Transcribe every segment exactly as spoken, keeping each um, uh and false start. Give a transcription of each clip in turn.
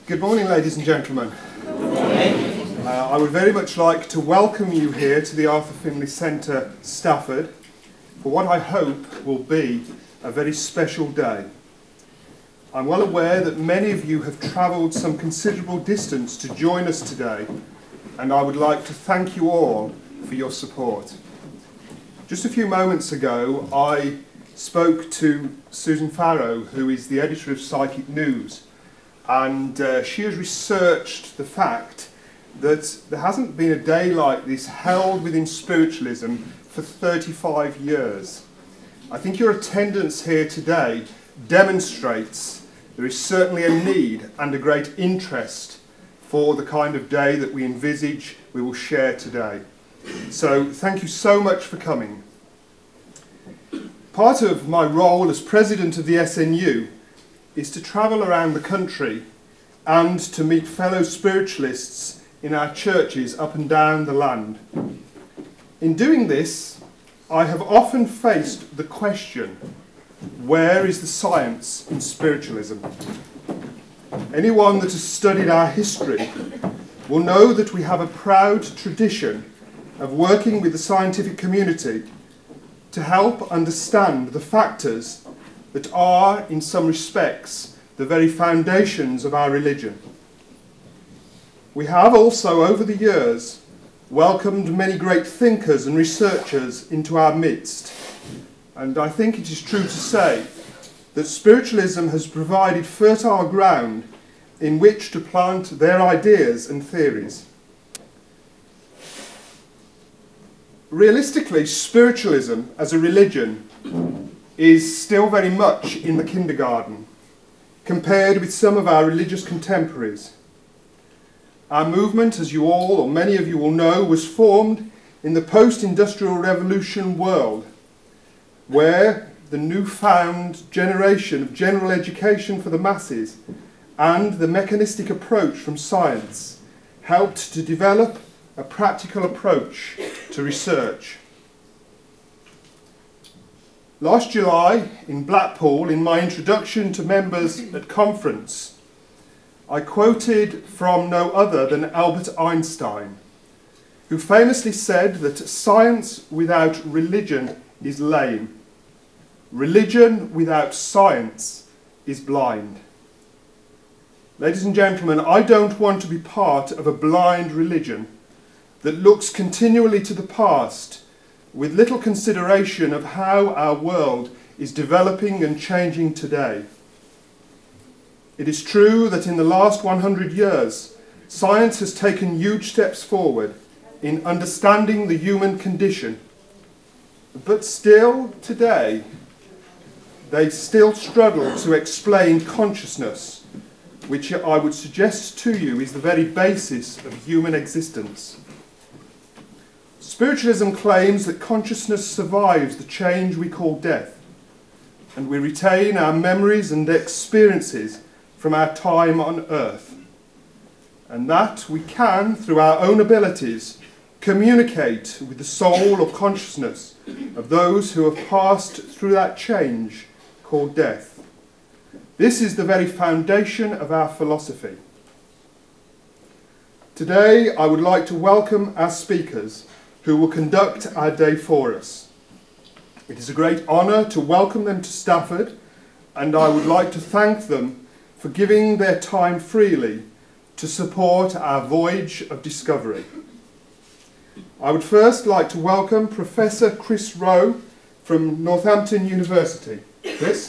Good morning, ladies and gentlemen. Good morning. Uh, I would very much like to welcome you here to the Arthur Findlay Centre, Stafford, for what I hope will be a very special day. I'm well aware that many of you have travelled some considerable distance to join us today, and I would like to thank you all for your support. Just a few moments ago, I spoke to Susan Farrow, who is the editor of Psychic News, and uh, she has researched the fact that there hasn't been a day like this held within spiritualism for thirty-five years. I think your attendance here today demonstrates there is certainly a need and a great interest for the kind of day that we envisage we will share today. So thank you so much for coming. Part of my role as president of the S N U is to travel around the country and to meet fellow spiritualists in our churches up and down the land. In doing this, I have often faced the question, where is the science in spiritualism? Anyone that has studied our history will know that we have a proud tradition of working with the scientific community to help understand the factors that are, in some respects, the very foundations of our religion. We have also, over the years, welcomed many great thinkers and researchers into our midst, and I think it is true to say that spiritualism has provided fertile ground in which to plant their ideas and theories. Realistically, spiritualism as a religion is still very much in the kindergarten compared with some of our religious contemporaries. Our movement, as you all, or many of you will know, was formed in the post-industrial revolution world, where the newfound generation of general education for the masses and the mechanistic approach from science helped to develop a practical approach to research. Last July, in Blackpool, in my introduction to members at conference, I quoted from no other than Albert Einstein, who famously said that science without religion is lame. Religion without science is blind. Ladies and gentlemen, I don't want to be part of a blind religion that looks continually to the past with little consideration of how our world is developing and changing today. It is true that in the last one hundred years, science has taken huge steps forward in understanding the human condition. But still, today, they still struggle to explain consciousness, which I would suggest to you is the very basis of human existence. Spiritualism claims that consciousness survives the change we call death, and we retain our memories and experiences from our time on earth, and that we can, through our own abilities, communicate with the soul or consciousness of those who have passed through that change called death. This is the very foundation of our philosophy. Today, I would like to welcome our speakers who will conduct our day for us. It is a great honour to welcome them to Stafford, and I would like to thank them for giving their time freely to support our voyage of discovery. I would first like to welcome Professor Chris Rowe from Northampton University. Chris?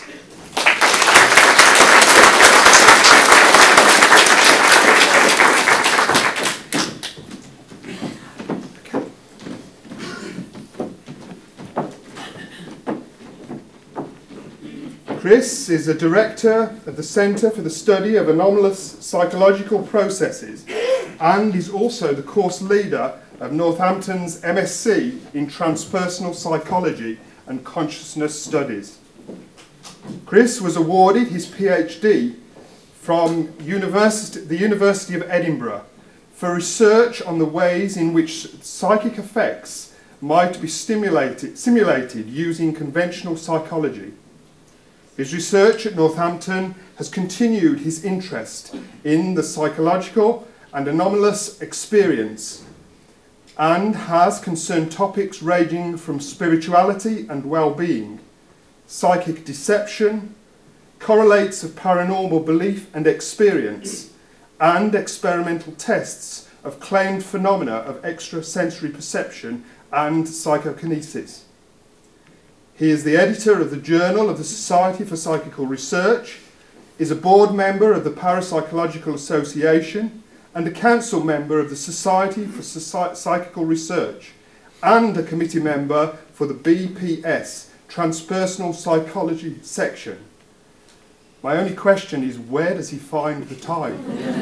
Chris is a director of the Centre for the Study of Anomalous Psychological Processes and is also the course leader of Northampton's M S c in Transpersonal Psychology and Consciousness Studies. Chris was awarded his PhD from University, the University of Edinburgh for research on the ways in which psychic effects might be stimulated, simulated using conventional psychology. His research at Northampton has continued his interest in the psychological and anomalous experience, and has concerned topics ranging from spirituality and well-being, psychic deception, correlates of paranormal belief and experience, and experimental tests of claimed phenomena of extrasensory perception and psychokinesis. He is the editor of the Journal of the Society for Psychical Research, is a board member of the Parapsychological Association, and a council member of the Society for Psychical Research, and a committee member for the B P S, Transpersonal Psychology section. My only question is, where does he find the time?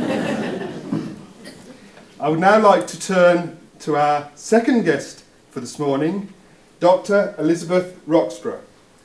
I would now like to turn to our second guest for this morning, Doctor Elizabeth Roxburgh.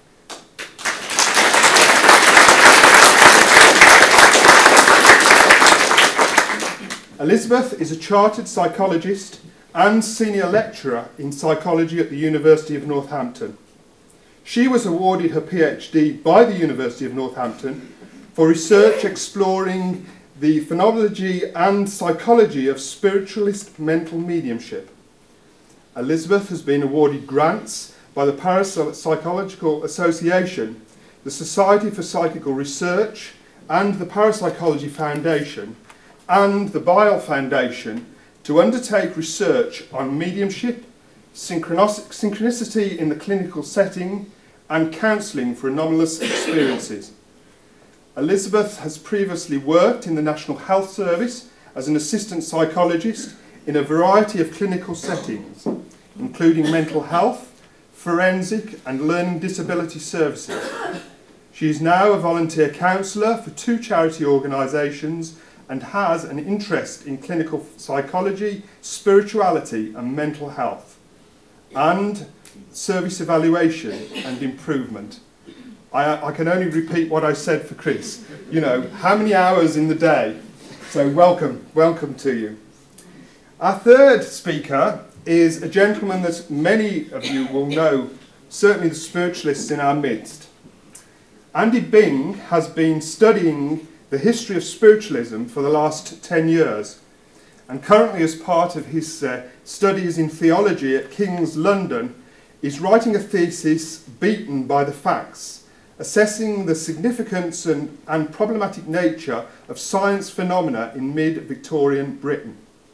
Elizabeth is a chartered psychologist and senior lecturer in psychology at the University of Northampton. She was awarded her PhD by the University of Northampton for research exploring the phenomenology and psychology of spiritualist mental mediumship. Elizabeth has been awarded grants by the Parapsychological Association, the Society for Psychical Research, and the Parapsychology Foundation, and the Bile Foundation to undertake research on mediumship, synchronicity in the clinical setting, and counselling for anomalous experiences. Elizabeth has previously worked in the National Health Service as an assistant psychologist in a variety of clinical settings, including mental health, forensic and learning disability services. She is now a volunteer counsellor for two charity organisations and has an interest in clinical psychology, spirituality and mental health, and service evaluation and improvement. I, I can only repeat what I said for Chris. You know, how many hours in the day? So welcome, welcome to you. Our third speaker is a gentleman that many of you will know, certainly the spiritualists in our midst. Andy Bing has been studying the history of spiritualism for the last ten years, and currently, as part of his uh, studies in theology at King's London, is writing a thesis, Beaten by the Facts, assessing the significance and, and problematic nature of science phenomena in mid-Victorian Britain.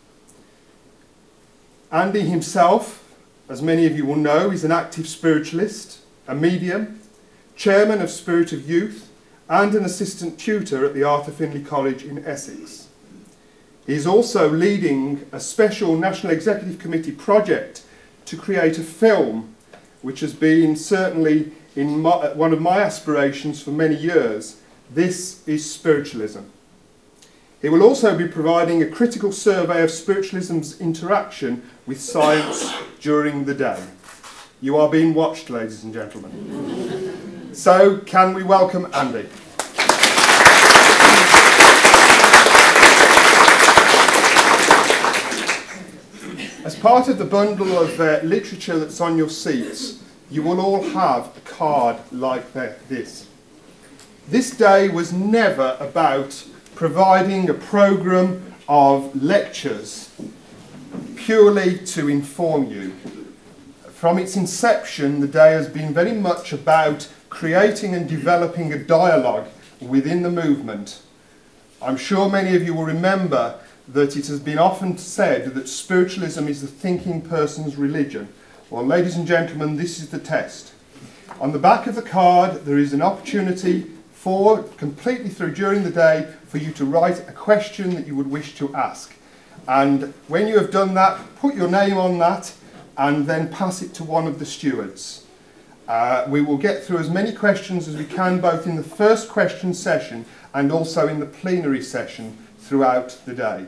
Andy himself, as many of you will know, is an active spiritualist, a medium, chairman of Spirit of Youth, and an assistant tutor at the Arthur Findlay College in Essex. He is also leading a special National Executive Committee project to create a film, which has been certainly in my, one of my aspirations for many years. This is Spiritualism. He will also be providing a critical survey of spiritualism's interaction with science during the day. You are being watched, ladies and gentlemen. So, can we welcome Andy? As part of the bundle of uh, literature that's on your seats, you will all have a card like this. This day was never about providing a programme of lectures purely to inform you. From its inception, the day has been very much about creating and developing a dialogue within the movement. I'm sure many of you will remember that it has been often said that spiritualism is the thinking person's religion. Well, ladies and gentlemen, this is the test. On the back of the card, there is an opportunity for, completely through during the day, for you to write a question that you would wish to ask. And when you have done that, put your name on that and then pass it to one of the stewards. Uh, we will get through as many questions as we can, both in the first question session and also in the plenary session throughout the day.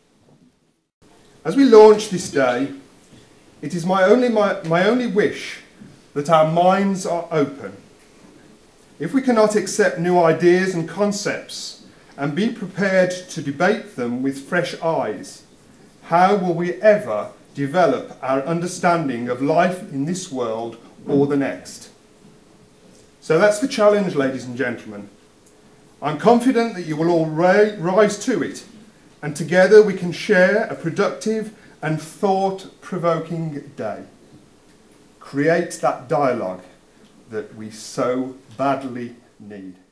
As we launch this day, it is my only, my, my only wish that our minds are open. If we cannot accept new ideas and concepts and be prepared to debate them with fresh eyes, how will we ever develop our understanding of life in this world or the next? So that's the challenge, ladies and gentlemen. I'm confident that you will all ri- rise to it, and together we can share a productive and thought-provoking day. Create that dialogue that we so badly need.